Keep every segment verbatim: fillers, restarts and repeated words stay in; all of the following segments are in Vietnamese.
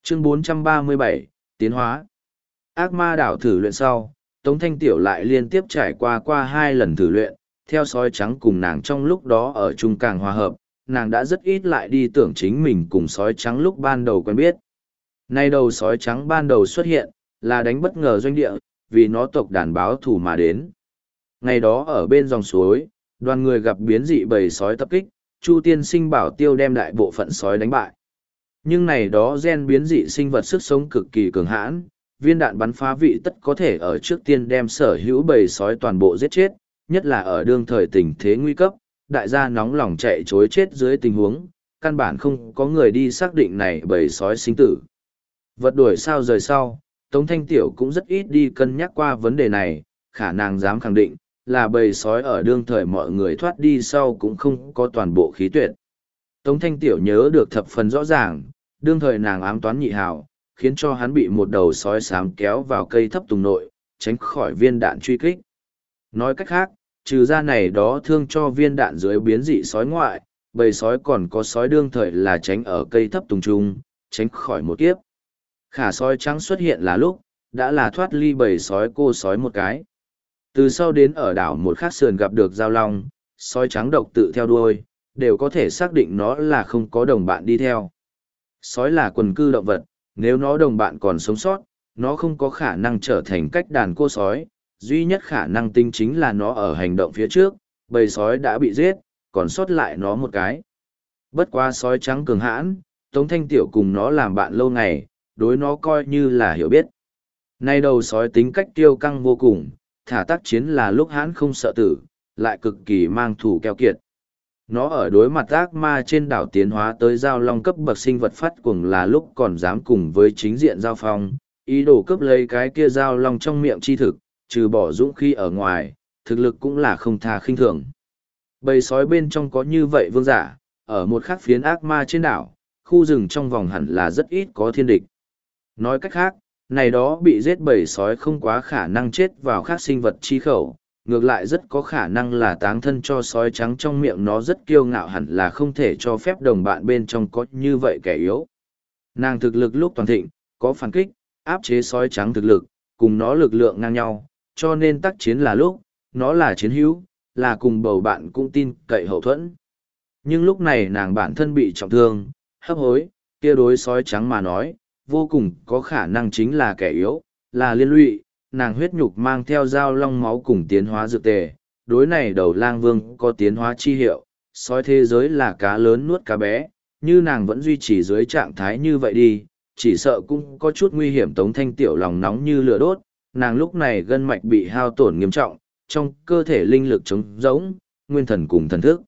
Chương bốn trăm ba mươi bảy, Tiến hóa. Ác ma đảo thử luyện sau, Tống Thanh Tiểu lại liên tiếp trải qua qua hai lần thử luyện, theo sói trắng cùng nàng trong lúc đó ở chung càng hòa hợp, nàng đã rất ít lại đi tưởng chính mình cùng sói trắng lúc ban đầu quen biết. Nay đầu sói trắng ban đầu xuất hiện, là đánh bất ngờ doanh địa, vì nó tộc đàn báo thù mà đến. Ngày đó ở bên dòng suối, đoàn người gặp biến dị bầy sói tập kích, Chu tiên sinh bảo tiêu đem đại bộ phận sói đánh bại. Nhưng này đó gen biến dị sinh vật sức sống cực kỳ cường hãn, viên đạn bắn phá vị tất có thể ở trước tiên đem sở hữu bầy sói toàn bộ giết chết, nhất là ở đương thời tình thế nguy cấp, đại gia nóng lòng chạy chối chết dưới tình huống, căn bản không có người đi xác định này bầy sói sinh tử. Vật đuổi sao rời sau, Tống Thanh Tiểu cũng rất ít đi cân nhắc qua vấn đề này, khả năng dám khẳng định, là bầy sói ở đương thời mọi người thoát đi sau cũng không có toàn bộ khí tuyệt. Tống Thanh Tiểu nhớ được thập phần rõ ràng, đương thời nàng ám toán nhị hào, khiến cho hắn bị một đầu sói xám kéo vào cây thấp tùng nội, tránh khỏi viên đạn truy kích. Nói cách khác, trừ ra này đó thương cho viên đạn dưới biến dị sói ngoại, bầy sói còn có sói đương thời là tránh ở cây thấp tùng trung, tránh khỏi một kiếp. Khả sói trắng xuất hiện là lúc, đã là thoát ly bầy sói cô sói một cái. Từ sau đến ở đảo một khác sườn gặp được giao long, sói trắng độc tự theo đuôi, đều có thể xác định nó là không có đồng bạn đi theo. Sói là quần cư động vật, nếu nó đồng bạn còn sống sót, nó không có khả năng trở thành cách đàn cô sói, duy nhất khả năng tinh chính là nó ở hành động phía trước, bầy sói đã bị giết, còn sót lại nó một cái. Bất quá sói trắng cường hãn, Tống Thanh Tiểu cùng nó làm bạn lâu ngày, đối nó coi như là hiểu biết. Nay đầu sói tính cách tiêu căng vô cùng, thả tác chiến là lúc hãn không sợ tử, lại cực kỳ mang thủ keo kiệt. Nó ở đối mặt ác ma trên đảo tiến hóa tới giao long cấp bậc sinh vật phát cuồng là lúc còn dám cùng với chính diện giao phong, ý đồ cướp lấy cái kia giao long trong miệng chi thực, trừ bỏ dũng khí ở ngoài, thực lực cũng là không tha khinh thường. Bầy sói bên trong có như vậy vương giả, ở một khắc phiến ác ma trên đảo, khu rừng trong vòng hẳn là rất ít có thiên địch. Nói cách khác, này đó bị giết bầy sói không quá khả năng chết vào khác sinh vật chi khẩu, ngược lại rất có khả năng là táng thân cho sói trắng trong miệng nó rất kiêu ngạo hẳn là không thể cho phép đồng bạn bên trong có như vậy kẻ yếu. Nàng thực lực lúc toàn thịnh, có phản kích, áp chế sói trắng thực lực, cùng nó lực lượng ngang nhau, cho nên tác chiến là lúc, nó là chiến hữu, là cùng bầu bạn cũng tin cậy hậu thuẫn. Nhưng lúc này nàng bản thân bị trọng thương, hấp hối, kia đối sói trắng mà nói, vô cùng có khả năng chính là kẻ yếu, là liên lụy, nàng huyết nhục mang theo dao long máu cùng tiến hóa dược tề, đối này đầu lang vương có tiến hóa chi hiệu, sói thế giới là cá lớn nuốt cá bé, như nàng vẫn duy trì dưới trạng thái như vậy đi, chỉ sợ cũng có chút nguy hiểm. Tống Thanh Tiểu lòng nóng như lửa đốt, nàng lúc này gân mạch bị hao tổn nghiêm trọng, trong cơ thể linh lực trống rỗng, nguyên thần cùng thần thức.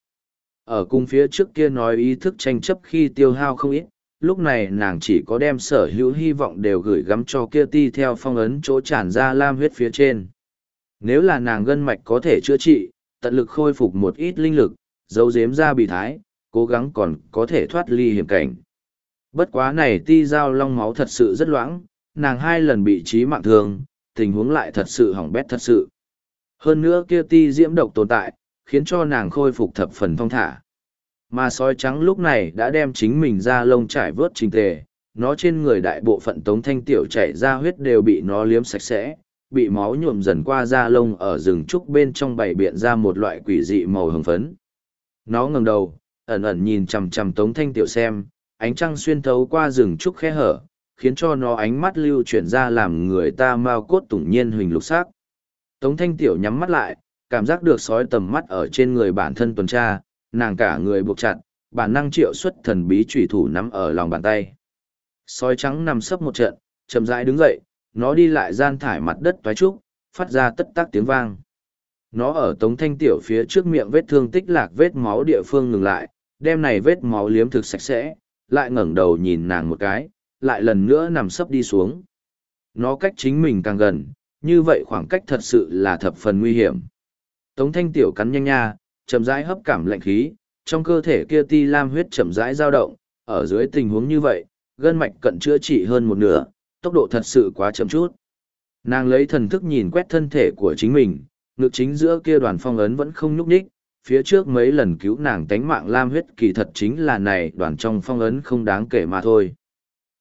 Ở cung phía trước kia nói ý thức tranh chấp khi tiêu hao không ít, lúc này nàng chỉ có đem sở hữu hy vọng đều gửi gắm cho kia ti theo phong ấn chỗ tràn ra lam huyết phía trên. Nếu là nàng gân mạch có thể chữa trị, tận lực khôi phục một ít linh lực, giấu giếm ra bị thái, cố gắng còn có thể thoát ly hiểm cảnh. Bất quá này ti dao long máu thật sự rất loãng, nàng hai lần bị trí mạng thương, tình huống lại thật sự hỏng bét thật sự. Hơn nữa kia ti diễm độc tồn tại, khiến cho nàng khôi phục thập phần thong thả. Mà sói trắng lúc này đã đem chính mình ra lông trải vớt trình tề, nó trên người đại bộ phận Tống Thanh Tiểu chảy ra huyết đều bị nó liếm sạch sẽ, bị máu nhuộm dần qua da lông ở rừng trúc bên trong bày biện ra một loại quỷ dị màu hồng phấn. Nó ngẩng đầu, ẩn ẩn nhìn chằm chằm Tống Thanh Tiểu xem, ánh trăng xuyên thấu qua rừng trúc khe hở, khiến cho nó ánh mắt lưu chuyển ra làm người ta mau cốt tủng nhiên huỳnh lục sắc. Tống Thanh Tiểu nhắm mắt lại, cảm giác được sói tầm mắt ở trên người bản thân tuần tra, nàng cả người buộc chặt, bản năng triệu xuất thần bí chủy thủ nắm ở lòng bàn tay. Sói trắng nằm sấp một trận, chậm rãi đứng dậy, nó đi lại gian thải mặt đất toái trúc, phát ra tất tác tiếng vang. Nó ở Tống Thanh Tiểu phía trước miệng vết thương tích lạc vết máu địa phương ngừng lại, đem này vết máu liếm thực sạch sẽ, lại ngẩng đầu nhìn nàng một cái, lại lần nữa nằm sấp đi xuống. Nó cách chính mình càng gần, như vậy khoảng cách thật sự là thập phần nguy hiểm. Tống Thanh Tiểu cắn nhanh nha, chậm rãi hấp cảm lạnh khí, trong cơ thể kia ti lam huyết chậm rãi dao động, ở dưới tình huống như vậy, gân mạch cận chữa trị hơn một nửa, tốc độ thật sự quá chậm chút. Nàng lấy thần thức nhìn quét thân thể của chính mình, ngực chính giữa kia đoàn phong ấn vẫn không nhúc nhích, phía trước mấy lần cứu nàng tánh mạng lam huyết kỳ thật chính là này đoàn trong phong ấn không đáng kể mà thôi.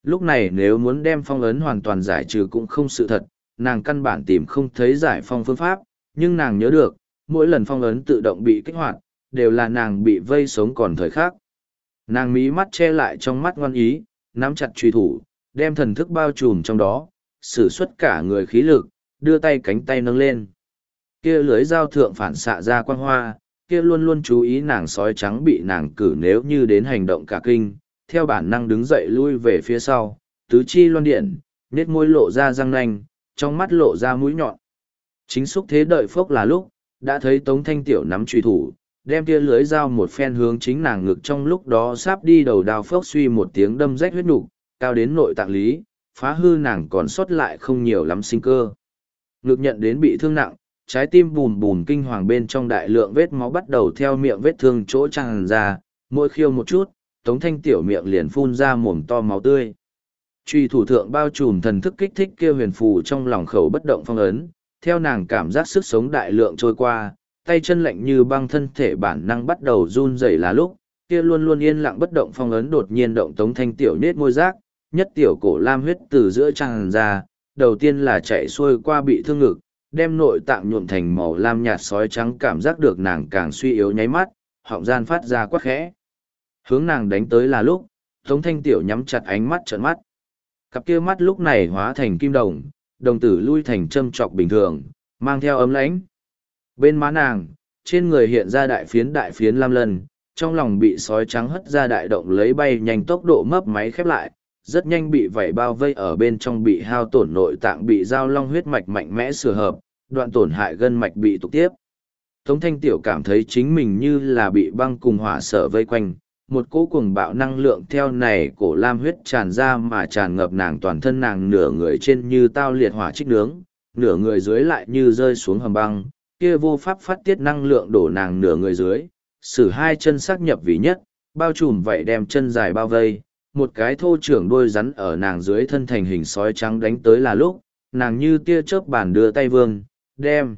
Lúc này nếu muốn đem phong ấn hoàn toàn giải trừ cũng không sự thật, nàng căn bản tìm không thấy giải phong phương pháp, nhưng nàng nhớ được, mỗi lần phong ấn tự động bị kích hoạt, đều là nàng bị vây sống còn thời khắc. Nàng mí mắt che lại trong mắt ngoan ý, nắm chặt truy thủ, đem thần thức bao trùm trong đó, sử xuất cả người khí lực, đưa tay cánh tay nâng lên. Kia lưới dao thượng phản xạ ra quang hoa, kia luôn luôn chú ý nàng sói trắng bị nàng cử nếu như đến hành động cả kinh, theo bản năng đứng dậy lui về phía sau, tứ chi loan điện, nết môi lộ ra răng nanh, trong mắt lộ ra mũi nhọn. Chính xúc thế đợi phốc là lúc, đã thấy Tống Thanh Tiểu nắm truy thủ, đem kia lưới dao một phen hướng chính nàng ngực, trong lúc đó sắp đi đầu đao phốc suy một tiếng đâm rách huyết nục, cao đến nội tạng lý, phá hư nàng còn sót lại không nhiều lắm sinh cơ. Ngực nhận đến bị thương nặng, trái tim bùm bùm kinh hoàng, bên trong đại lượng vết máu bắt đầu theo miệng vết thương chỗ tràn ra, mỗi khiêu một chút, Tống Thanh Tiểu miệng liền phun ra mồm to máu tươi. Truy thủ thượng bao trùm thần thức kích thích kia huyền phù trong lòng khẩu bất động phong ấn, theo nàng cảm giác sức sống đại lượng trôi qua, tay chân lạnh như băng, thân thể bản năng bắt đầu run rẩy là lúc, kia luôn luôn yên lặng bất động phong ấn đột nhiên động. Tống Thanh Tiểu nết môi rác, nhất tiểu cổ lam huyết từ giữa tràn ra, đầu tiên là chạy xuôi qua bị thương ngực, đem nội tạng nhuộm thành màu lam nhạt sói trắng, cảm giác được nàng càng suy yếu nháy mắt, họng gian phát ra quát khẽ. Hướng nàng đánh tới là lúc, Tống Thanh Tiểu nhắm chặt ánh mắt trợn mắt. Cặp kia mắt lúc này hóa thành kim đồng, đồng tử lui thành châm trọc bình thường, mang theo ấm lãnh. Bên má nàng, trên người hiện ra đại phiến đại phiến lam lân, trong lòng bị sói trắng hất ra đại động lấy bay nhanh, tốc độ mấp máy khép lại, rất nhanh bị vảy bao vây ở bên trong, bị hao tổn nội tạng bị dao long huyết mạch mạnh mẽ sửa hợp, đoạn tổn hại gân mạch bị tục tiếp. Tống Thanh Tiểu cảm thấy chính mình như là bị băng cùng hỏa sở vây quanh, một cỗ cuồng bạo năng lượng theo này cổ lam huyết tràn ra mà tràn ngập nàng toàn thân, nàng nửa người trên như tao liệt hỏa trích nướng, nửa người dưới lại như rơi xuống hầm băng, kia vô pháp phát tiết năng lượng đổ nàng nửa người dưới, sử hai chân xác nhập vì nhất, bao trùm vậy đem chân dài bao vây, một cái thô trưởng đuôi rắn ở nàng dưới thân thành hình sói trắng đánh tới là lúc, nàng như tia chớp bản đưa tay vương, đem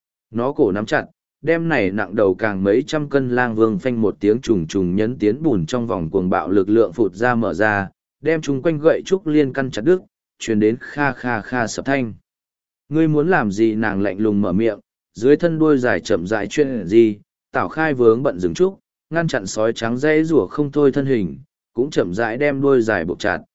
nó cổ nắm chặt, đem này nặng đầu càng mấy trăm cân lang vương phanh một tiếng trùng trùng nhấn tiến bùn trong vòng cuồng bạo lực lượng phụt ra mở ra, đem chúng quanh gậy trúc liên căn chặt đứt, truyền đến kha kha kha sập thanh. Ngươi muốn làm gì? Nàng lạnh lùng mở miệng, dưới thân đuôi dài chậm rãi chuyện gì, Tảo Khai vướng bận dừng trúc, ngăn chặn sói trắng dây rủa không thôi thân hình, cũng chậm rãi đem đuôi dài buộc chặt.